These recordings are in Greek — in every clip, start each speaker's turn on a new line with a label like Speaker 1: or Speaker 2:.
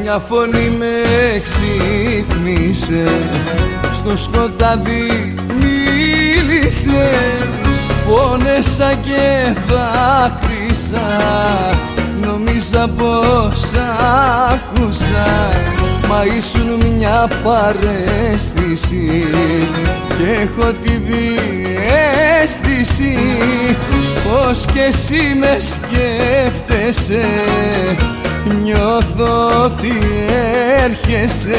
Speaker 1: μια φωνή με ξύπνησε, στο σκοτάδι μίλησε. Πόνεσα και δάκρυσα, νομίζα πως άκουσα, μα ήσουν μια παρέστηση και έχω τη διαίσθηση πως κι εσύ με σκέφτεσαι, νιώθω ότι έρχεσαι.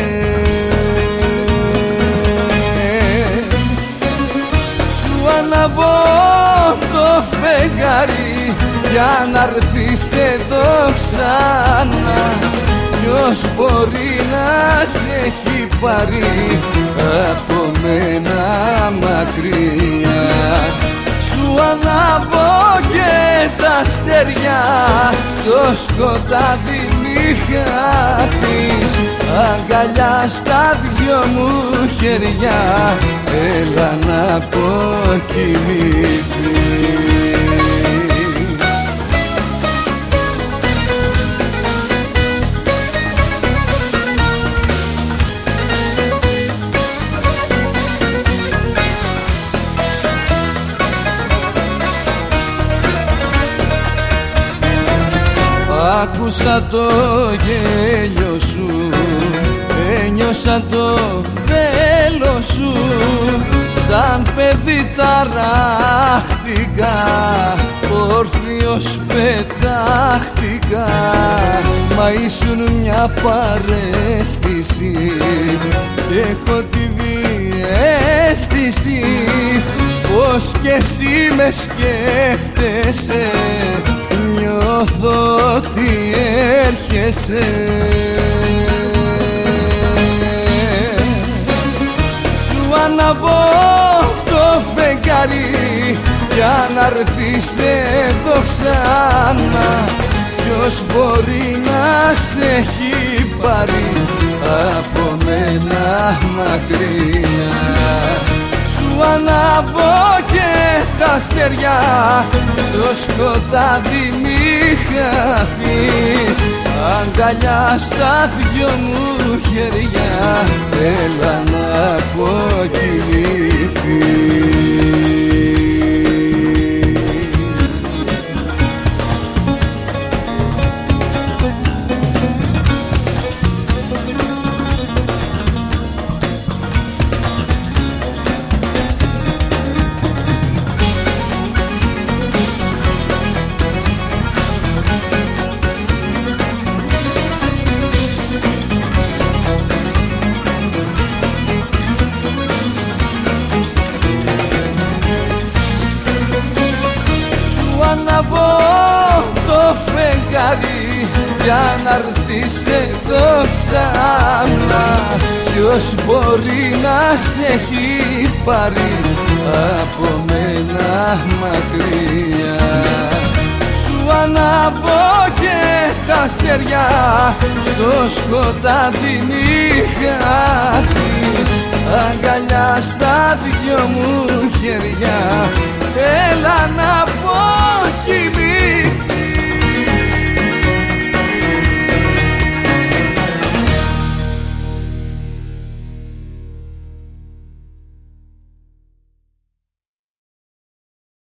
Speaker 1: Σου αναβώ το φεγγάρι για να έρθεις εδώ ξανά. Ποιος μπορεί να σε έχει πάρει από μένα μακριά. Σου ανάβω και τα αστέρια, στο σκοτάδι μη χαθείς. Αγκαλιά στα δυο μου χέρια, έλα να αποκοιμηθείς. Άκουσα το γέλιο σου, ένιωσα το θέλω σου. Σαν παιδί ταράχτηκα, όρθιος πετάχτηκα, μα ήσουν μια παρέστηση και έχω τη διαίσθηση πως κι εσύ με σκέφτεσαι, νιώθω ότι έρχεσαι. Σου αναβώ το φεγγάρι για να έρθεις εδώ ξανά. Ποιος μπορεί να σε έχει πάρει από μένα μακριά. Σου αναβώ και τα αστέρια, στο σκοτάδι μη χαθείς. Αγκαλιά στα δυο μου χέρια, έλα να αποκοιμηθείς. Αναβώ το φεγγάρι για να έρθεις εδώ ξανά. Ποιος μπορεί να σε έχει πάρει από μένα μακριά. Σου αναβώ και τα αστέρια, στο σκοτάδι μη χαθείς. Αγκαλιά στα δυο μου χέρια, έλα να πω